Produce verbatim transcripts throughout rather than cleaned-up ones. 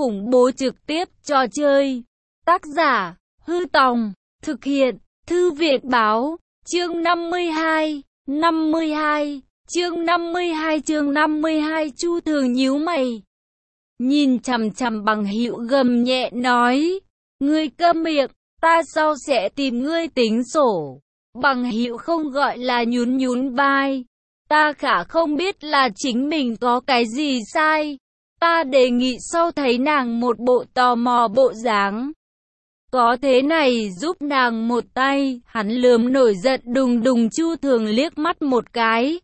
khủng bố trực tiếp trò chơi. Tác giả, Hư Tòng, thực hiện, Thư viện Báo, chương năm mươi hai, năm mươi hai, chương năm mươi hai chương năm mươi hai Chu Thường nhíu mày. Nhìn chằm chằm Bằng Hữu gầm nhẹ nói, ngươi câm miệng, ta sau sẽ tìm ngươi tính sổ. Bằng Hữu không gọi là nhún nhún vai. Ta khả không biết là chính mình có cái gì sai. Ta đề nghị sau thấy nàng một bộ tò mò bộ dáng. Có thế này giúp nàng một tay, hắn lườm nổi giận đùng đùng Chu Thường liếc mắt một cái.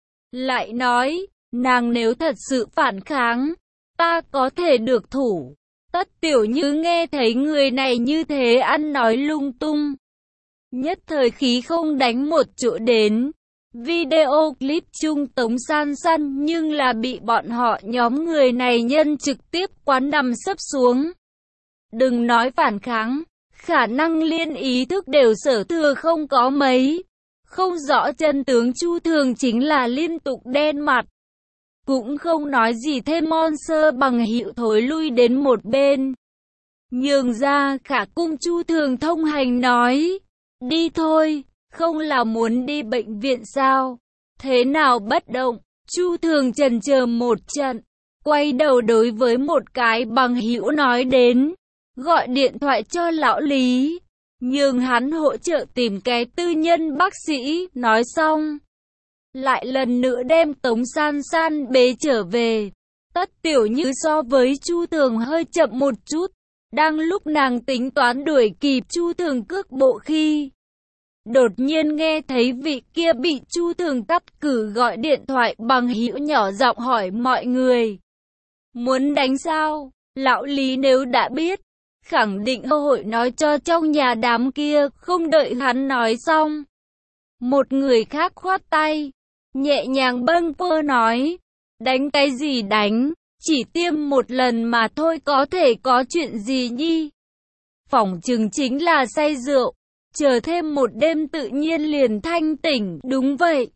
Lại nói, nàng nếu thật sự phản kháng, ta có thể được thủ. Tất Tiểu Như nghe thấy người này như thế ăn nói lung tung. Nhất thời khí không đánh một chỗ đến. Video clip chung Tống San San nhưng là bị bọn họ nhóm người này nhân trực tiếp quán nằm sấp xuống. Đừng nói phản kháng, khả năng liên ý thức đều sở thừa không có mấy. Không rõ chân tướng Chu Thường chính là liên tục đen mặt. Cũng không nói gì thêm Monster Bằng Hữu thối lui đến một bên. Nhường ra khả cung Chu Thường thông hành nói, đi thôi, không là muốn đi bệnh viện sao? Thế nào bất động? Chu Thường chần chờ một trận, quay đầu đối với một cái Bằng Hữu nói đến, gọi điện thoại cho lão Lý, nhường hắn hỗ trợ tìm cái tư nhân bác sĩ, nói xong. Lại lần nữa đem Tống San San bế trở về. Tất Tiểu Như so với Chu Thường hơi chậm một chút. Đang lúc nàng tính toán đuổi kịp Chu Thường cước bộ khi đột nhiên nghe thấy vị kia bị Chu Thường cắt cử gọi điện thoại. Bằng Hữu nhỏ giọng hỏi mọi người, muốn đánh sao? Lão Lý nếu đã biết, khẳng định cơ hội nói cho trong nhà đám kia. Không đợi hắn nói xong, một người khác khoát tay, nhẹ nhàng bâng quơ nói, đánh cái gì đánh, chỉ tiêm một lần mà thôi, có thể có chuyện gì nhi. Phỏng chừng chính là say rượu, chờ thêm một đêm tự nhiên liền thanh tỉnh. Đúng vậy,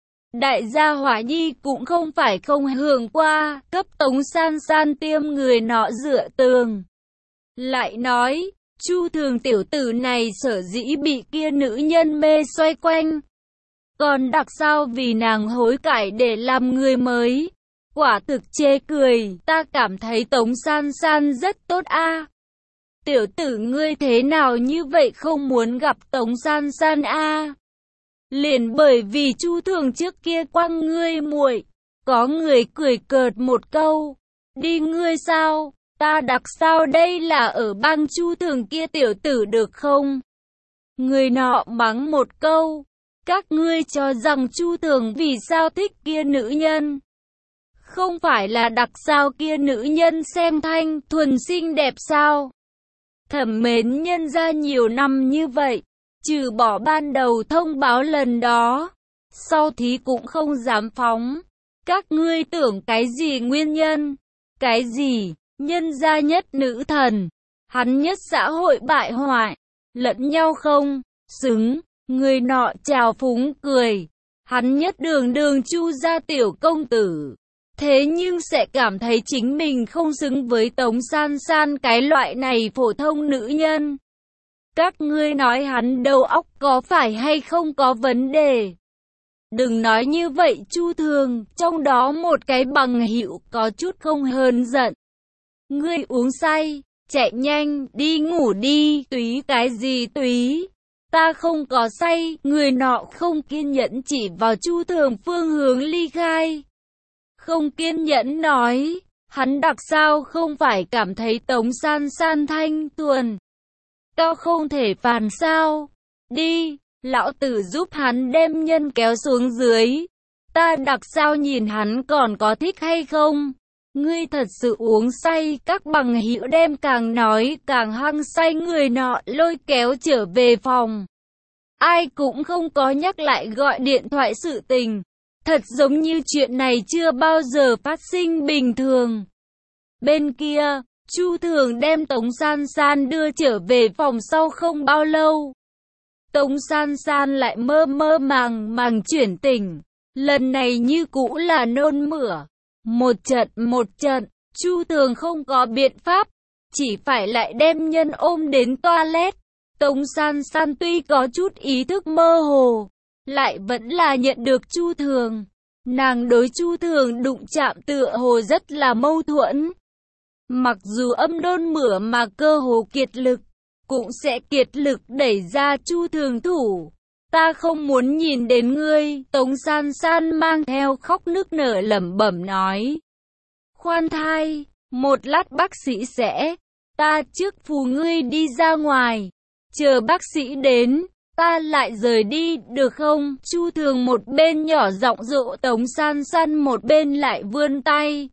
đại gia Hỏa nhi cũng không phải không hưởng qua, cấp Tống San San tiêm người nọ dựa tường. Lại nói, Chu Thường tiểu tử này sở dĩ bị kia nữ nhân mê xoay quanh, còn đặc sao vì nàng hối cải để làm người mới. Quả thực chê cười, ta cảm thấy Tống San San rất tốt a. Tiểu tử ngươi thế nào như vậy không muốn gặp Tống San San a? Liền bởi vì Chu Thường trước kia quăng ngươi muội. Có người cười cợt một câu, đi ngươi sao? Ta đặc sao đây là ở bang Chu Thường kia tiểu tử được không? Người nọ mắng một câu, các ngươi cho rằng Chu Thường vì sao thích kia nữ nhân? Không phải là đặc sao kia nữ nhân xem thanh thuần xinh đẹp sao? Thẩm mến nhân ra nhiều năm như vậy, trừ bỏ ban đầu thông báo lần đó, sau thí cũng không dám phóng. Các ngươi tưởng cái gì nguyên nhân? Cái gì? Nhân gia nhất nữ thần, hắn nhất xã hội bại hoại, lẫn nhau không xứng. Người nọ chào phúng cười, hắn nhất đường đường Chu gia tiểu công tử, thế nhưng sẽ cảm thấy chính mình không xứng với Tống San San cái loại này phổ thông nữ nhân. Các ngươi nói hắn đầu óc có phải hay không có vấn đề? Đừng nói như vậy Chu Thường, trong đó một cái Bằng Hữu có chút không hờn giận. Ngươi uống say, chạy nhanh, đi ngủ đi, túy cái gì túy? Ta không có say. Người nọ không kiên nhẫn chỉ vào Chu Thường phương hướng ly khai. Không kiên nhẫn nói, hắn đặc sao không phải cảm thấy Tống San San thanh thuần, cao không thể phàn sao? Đi, lão tử giúp hắn đem nhân kéo xuống dưới. Ta đặc sao nhìn hắn còn có thích hay không? Ngươi thật sự uống say. Các Bằng Hữu đem càng nói càng hăng say. Người nọ lôi kéo trở về phòng. Ai cũng không có nhắc lại gọi điện thoại sự tình. Thật giống như chuyện này chưa bao giờ phát sinh bình thường. Bên kia, Chu Thường đem Tống San San đưa trở về phòng sau không bao lâu. Tống San San lại mơ mơ màng màng chuyển tỉnh. Lần này như cũ là nôn mửa. Một trận một trận, Chu Thường không có biện pháp, chỉ phải lại đem nhân ôm đến toilet. Tống San San tuy có chút ý thức mơ hồ, lại vẫn là nhận được Chu Thường. Nàng đối Chu Thường đụng chạm tựa hồ rất là mâu thuẫn. Mặc dù âm đôn mửa mà cơ hồ kiệt lực, cũng sẽ kiệt lực đẩy ra Chu Thường thủ. Ta không muốn nhìn đến ngươi, Tống San San mang theo khóc nức nở lẩm bẩm nói. Khoan thai, một lát bác sĩ sẽ, ta trước phù ngươi đi ra ngoài, chờ bác sĩ đến, ta lại rời đi, được không? Chu Thường một bên nhỏ giọng dụ Tống San San, một bên lại vươn tay.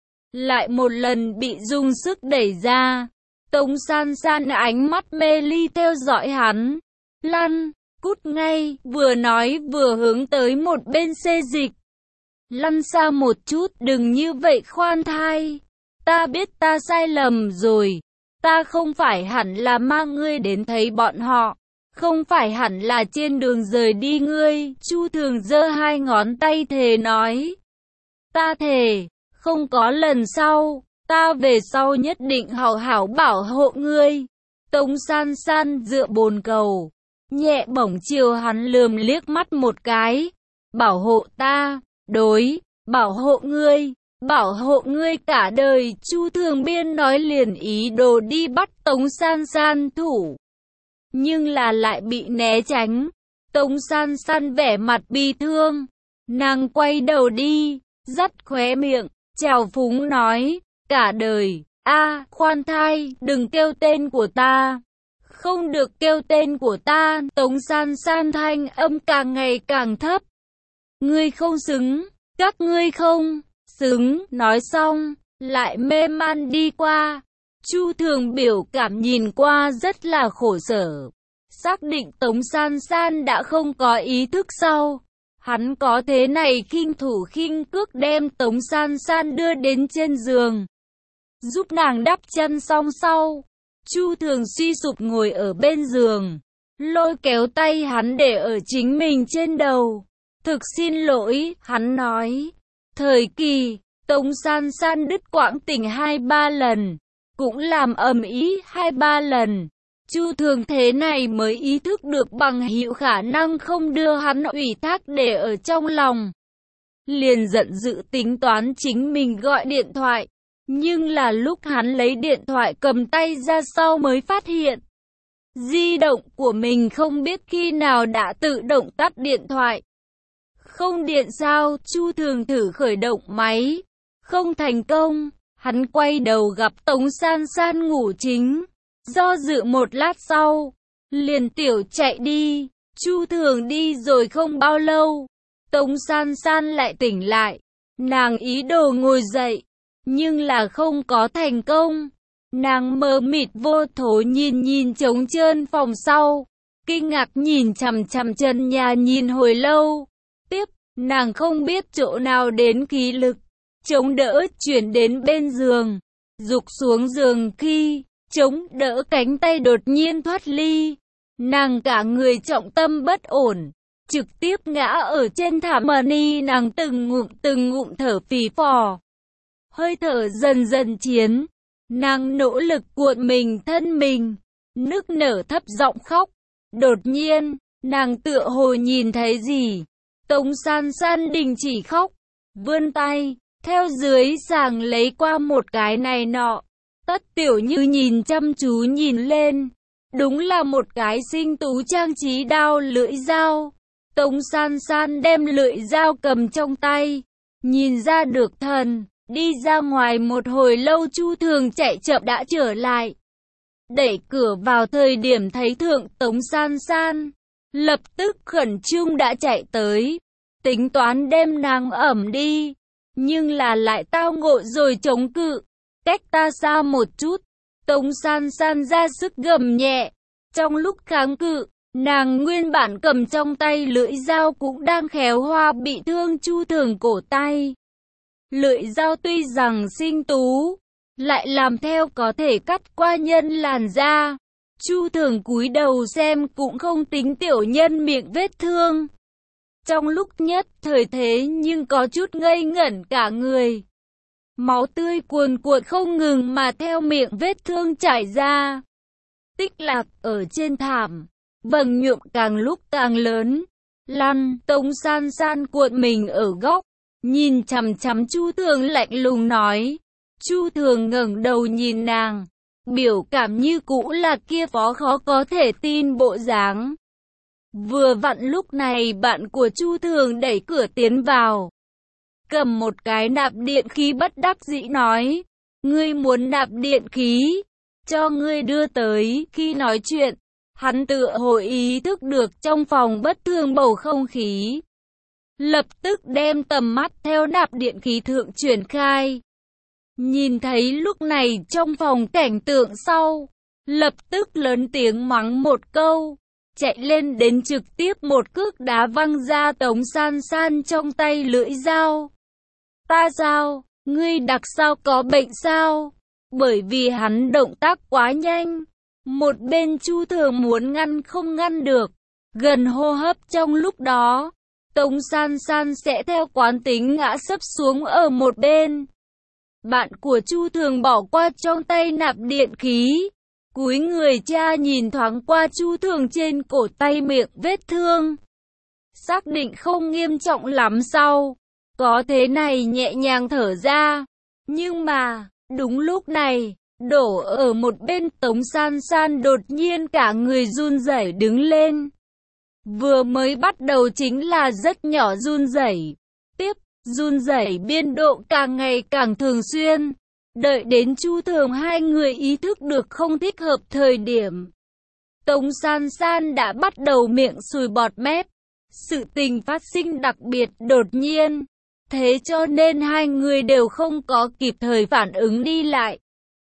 Lại một lần bị dùng sức đẩy ra. Tống San San ánh mắt mê ly theo dõi hắn. Lăn, cút ngay, vừa nói vừa hướng tới một bên xê dịch. Lăn xa một chút, đừng như vậy khoan thai. Ta biết ta sai lầm rồi. Ta không phải hẳn là mang ngươi đến thấy bọn họ. Không phải hẳn là trên đường rời đi ngươi. Chu Thường giơ hai ngón tay thề nói. Ta thề, không có lần sau. Ta về sau nhất định hảo hảo bảo hộ ngươi. Tống San San dựa bồn cầu, nhẹ bổng chiều hắn lườm liếc mắt một cái. Bảo hộ ta, đối, bảo hộ ngươi, bảo hộ ngươi cả đời. Chu Thường biên nói liền ý đồ đi bắt Tống San San thủ, nhưng là lại bị né tránh. Tống San San vẻ mặt bi thương, nàng quay đầu đi, dắt khóe miệng, trào phúng nói, cả đời, a à, khoan thai, đừng kêu tên của ta. Không được kêu tên của ta. Tống San San thanh âm càng ngày càng thấp. Ngươi không xứng, các ngươi không xứng. Nói xong, lại mê man đi qua. Chu Thường biểu cảm nhìn qua rất là khổ sở. Xác định Tống San San đã không có ý thức sau, hắn có thế này khinh thủ khinh cước đem Tống San San đưa đến trên giường, giúp nàng đắp chân xong sau. Chu Thường suy sụp ngồi ở bên giường, lôi kéo tay hắn để ở chính mình trên đầu. Thực xin lỗi, hắn nói. Thời kỳ, Tống San San đứt quãng tình hai ba lần, cũng làm ầm ĩ hai ba lần. Chu Thường thế này mới ý thức được bằng hữu khả năng không đưa hắn ủy thác để ở trong lòng. Liền giận dữ tính toán chính mình gọi điện thoại. Nhưng là lúc hắn lấy điện thoại cầm tay ra sau mới phát hiện, di động của mình không biết khi nào đã tự động tắt điện thoại. Không điện sao? Chu Thường thử khởi động máy, không thành công. Hắn quay đầu gặp Tống San San ngủ chính, do dự một lát sau, liền tiểu chạy đi. Chu Thường đi rồi không bao lâu, Tống San San lại tỉnh lại. Nàng ý đồ ngồi dậy, nhưng là không có thành công. Nàng mờ mịt vô thố nhìn nhìn trống trơn phòng sau, kinh ngạc nhìn chằm chằm chân nhà nhìn hồi lâu. Tiếp, nàng không biết chỗ nào đến khí lực, chống đỡ chuyển đến bên giường. Dục xuống giường khi, chống đỡ cánh tay đột nhiên thoát ly. Nàng cả người trọng tâm bất ổn, trực tiếp ngã ở trên thảm ni. Nàng từng ngụm từng ngụm thở phì phò. Hơi thở dần dần chiến, nàng nỗ lực cuộn mình thân mình, nức nở thấp giọng khóc. Đột nhiên, nàng tựa hồ nhìn thấy gì. Tống San San đình chỉ khóc, vươn tay, theo dưới sàng lấy qua một cái này nọ. Tất Tiểu Như nhìn chăm chú nhìn lên, đúng là một cái sinh tú trang trí đao lưỡi dao. Tống San San đem lưỡi dao cầm trong tay, nhìn ra được thần. Đi ra ngoài một hồi lâu Chu Thường chạy chậm đã trở lại. Đẩy cửa vào thời điểm thấy thượng Tống San San, lập tức khẩn trương đã chạy tới, tính toán đem nàng ẩm đi. Nhưng là lại tao ngộ rồi chống cự, cách ta xa một chút. Tống San San ra sức gầm nhẹ. Trong lúc kháng cự, nàng nguyên bản cầm trong tay lưỡi dao cũng đang khéo hoa bị thương Chu Thường cổ tay. Lưỡi dao tuy rằng xinh tú, lại làm theo có thể cắt qua nhân làn da. Chu Thường cúi đầu xem cũng không tính tiểu nhân miệng vết thương. Trong lúc nhất thời thế nhưng có chút ngây ngẩn cả người. Máu tươi cuồn cuộn không ngừng mà theo miệng vết thương chảy ra. Tích lạc ở trên thảm, vầng nhuộm càng lúc càng lớn. Lăn, Tống San San cuộn mình ở góc, nhìn chằm chằm Chu Thường lạnh lùng nói. Chu Thường ngẩng đầu nhìn nàng, biểu cảm như cũ là kia phó khó có thể tin bộ dáng. Vừa vặn lúc này bạn của Chu Thường đẩy cửa tiến vào, cầm một cái nạp điện khí bất đắc dĩ nói, ngươi muốn nạp điện khí, cho ngươi đưa tới. Khi nói chuyện, hắn tựa hồ ý thức được trong phòng bất thường bầu không khí, lập tức đem tầm mắt theo nạp điện khí thượng chuyển khai. Nhìn thấy lúc này trong phòng cảnh tượng sau, lập tức lớn tiếng mắng một câu, chạy lên đến trực tiếp một cước đá văng ra Tống San San trong tay lưỡi dao. Ta sao? Ngươi đặc sao có bệnh sao? Bởi vì hắn động tác quá nhanh, một bên Chu Thường muốn ngăn không ngăn được, gần hô hấp trong lúc đó, Tống San San sẽ theo quán tính ngã sấp xuống ở một bên. Bạn của Chu Thường bỏ qua trong tay nạp điện khí, cúi người cha nhìn thoáng qua Chu Thường trên cổ tay miệng vết thương, xác định không nghiêm trọng lắm sau, có thế này nhẹ nhàng thở ra. Nhưng mà, đúng lúc này, đổ ở một bên Tống San San đột nhiên cả người run rẩy đứng lên. Vừa mới bắt đầu chính là rất nhỏ run rẩy, tiếp run rẩy biên độ càng ngày càng thường xuyên. Đợi đến Chu Thường hai người ý thức được không thích hợp thời điểm, Tống San San đã bắt đầu miệng sùi bọt mép. Sự tình phát sinh đặc biệt đột nhiên, thế cho nên hai người đều không có kịp thời phản ứng đi lại.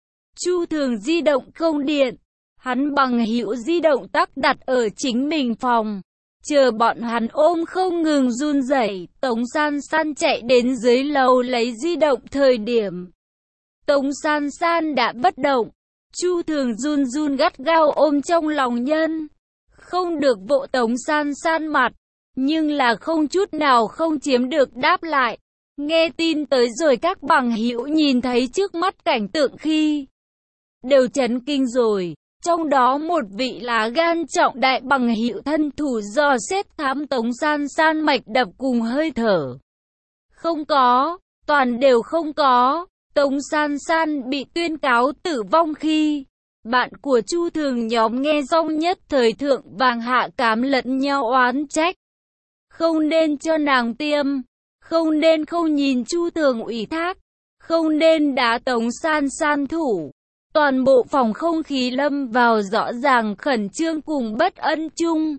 Chu Thường di động không điện, hắn bằng hữu di động tắc đặt ở chính mình phòng, chờ bọn hắn ôm không ngừng run rẩy. Tống San San chạy đến dưới lầu lấy di động thời điểm, Tống San San đã bất động. Chu Thường run run gắt gao ôm trong lòng nhân, không được vỗ Tống San San mặt, nhưng là không chút nào không chiếm được đáp lại. Nghe tin tới rồi các bằng hữu nhìn thấy trước mắt cảnh tượng khi đều chấn kinh rồi. Trong đó một vị lá gan trọng đại bằng hữu thân thủ dò xét khám Tống San San mạch đập cùng hơi thở. Không có, toàn đều không có. Tống San San bị tuyên cáo tử vong khi bạn của Chu Thường nhóm nghe xong nhất thời thượng vàng hạ cám lẫn nhau oán trách. Không nên cho nàng tiêm, không nên không nhìn Chu Thường ủy thác, không nên đá Tống San San thủ. Toàn bộ phòng không khí lâm vào rõ ràng khẩn trương cùng bất ân chung.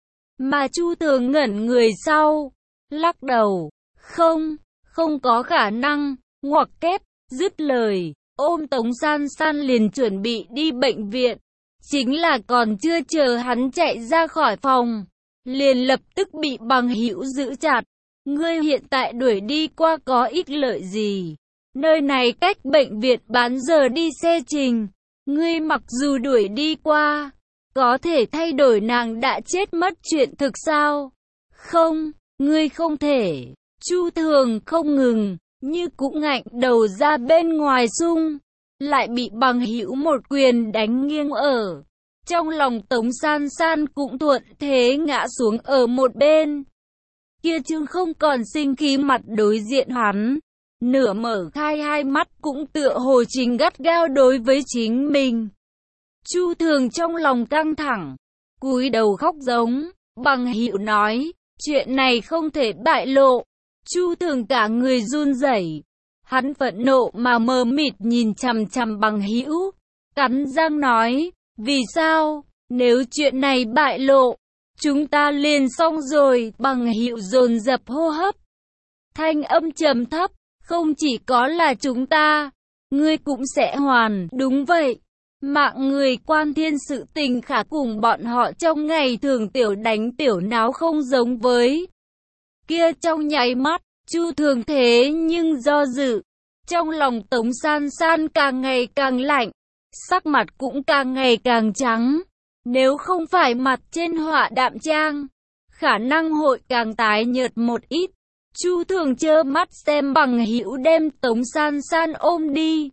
Mà Chu Thường ngẩn người sau, lắc đầu, không, không có khả năng, ngoặc kép, dứt lời, ôm Tống San San liền chuẩn bị đi bệnh viện. Chính là còn chưa chờ hắn chạy ra khỏi phòng, liền lập tức bị bằng hữu giữ chặt. Ngươi hiện tại đuổi đi qua có ích lợi gì? Nơi này cách bệnh viện bán giờ đi xe trình. Ngươi mặc dù đuổi đi qua, có thể thay đổi nàng đã chết mất chuyện thực sao? Không, ngươi không thể. Chu Thường không ngừng, như cũng ngạnh đầu ra bên ngoài sung, lại bị bằng hữu một quyền đánh nghiêng ở. Trong lòng Tống San San cũng thuận thế ngã xuống ở một bên. Kia Trương không còn sinh khí mặt đối diện hắn, nửa mở khai hai mắt cũng tựa hồ chính gắt gao đối với chính mình. Chu Thường trong lòng căng thẳng, cúi đầu khóc giống. Bằng hữu nói, chuyện này không thể bại lộ. Chu Thường cả người run rẩy, hắn phẫn nộ mà mờ mịt nhìn chằm chằm bằng hữu, cắn răng nói, vì sao? Nếu chuyện này bại lộ, chúng ta liền xong rồi. Bằng hữu dồn dập hô hấp, thanh âm trầm thấp, không chỉ có là chúng ta, ngươi cũng sẽ hoàn. Đúng vậy, mạng người quan thiên sự tình khả cùng bọn họ trong ngày thường tiểu đánh tiểu náo không giống với. Kia trong nháy mắt, Chu Thường thế nhưng do dự, trong lòng Tống San San càng ngày càng lạnh, sắc mặt cũng càng ngày càng trắng. Nếu không phải mặt trên họa đạm trang, khả năng hội càng tái nhợt một ít. Chu Thường trơ mắt xem bằng hữu đem Tống San San ôm đi.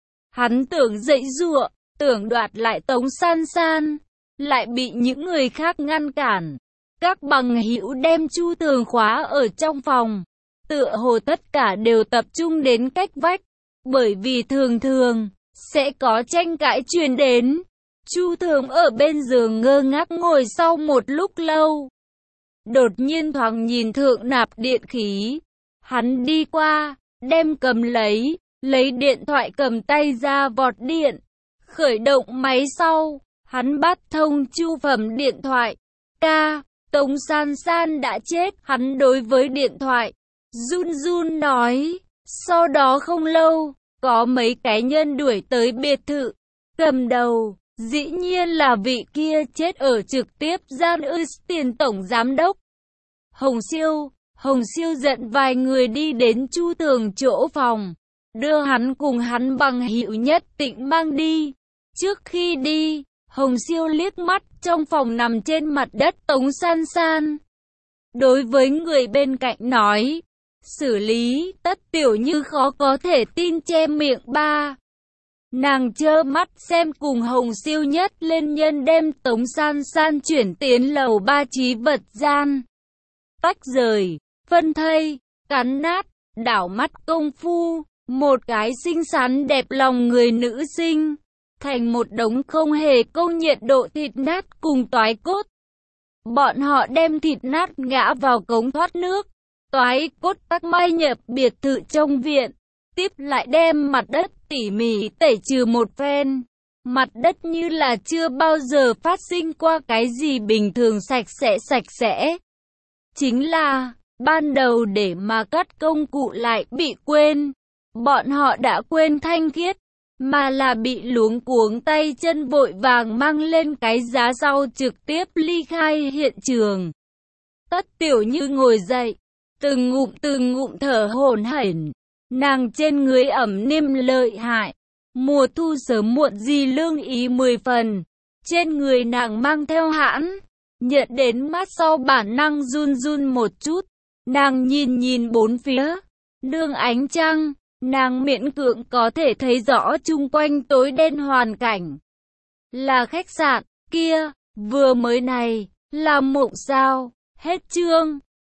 Hắn tưởng dậy giụa, tưởng đoạt lại Tống San San, lại bị những người khác ngăn cản. Các bằng hữu đem Chu Thường khóa ở trong phòng, tựa hồ tất cả đều tập trung đến cách vách, bởi vì thường thường sẽ có tranh cãi truyền đến. Chu Thường ở bên giường ngơ ngác ngồi sau một lúc lâu. Đột nhiên thoáng nhìn thượng nạp điện khí. Hắn đi qua, đem cầm lấy, lấy điện thoại cầm tay ra vọt điện. Khởi động máy sau, hắn bắt thông Chu Phẩm điện thoại. Ca, Tống San San đã chết. Hắn đối với điện thoại, run run nói. Sau đó không lâu, có mấy cái nhân đuổi tới biệt thự. Cầm đầu, dĩ nhiên là vị kia chết ở trực tiếp gian ư tiền tổng giám đốc. Hồng Siêu, Hồng Siêu giận vài người đi đến Chu Thường chỗ phòng, đưa hắn cùng hắn bằng hữu nhất định mang đi. Trước khi đi, Hồng Siêu liếc mắt trong phòng nằm trên mặt đất Tống San San. Đối với người bên cạnh nói, xử lý, Tất Tiểu Như khó có thể tin che miệng ba. Nàng trơ mắt xem cùng Hồng Siêu nhất lên nhân đem Tống San San chuyển tiến lầu ba trí vật gian. Tách rời, phân thây, cắn nát, đảo mắt công phu, một cái xinh xắn đẹp lòng người nữ sinh, thành một đống không hề công nhiệt độ thịt nát cùng toái cốt. Bọn họ đem thịt nát ngã vào cống thoát nước, toái cốt tắc mai nhập biệt thự trong viện, tiếp lại đem mặt đất tỉ mỉ tẩy trừ một phen. Mặt đất như là chưa bao giờ phát sinh qua cái gì bình thường sạch sẽ sạch sẽ. Chính là, ban đầu để mà cắt công cụ lại bị quên. Bọn họ đã quên thanh khiết, mà là bị luống cuống tay chân vội vàng mang lên cái giá sau trực tiếp ly khai hiện trường. Tất Tiểu Như ngồi dậy, từng ngụm từng ngụm thở hổn hển. Nàng trên người ẩm niêm lợi hại, mùa thu sớm muộn gì lương ý mười phần. Trên người nàng mang theo hãn, nhận đến mát sau bản năng run run một chút. Nàng nhìn nhìn bốn phía, nương ánh trăng, nàng miễn cưỡng có thể thấy rõ chung quanh tối đen hoàn cảnh. Là khách sạn, kia, vừa mới này, là mộng sao, hết chương.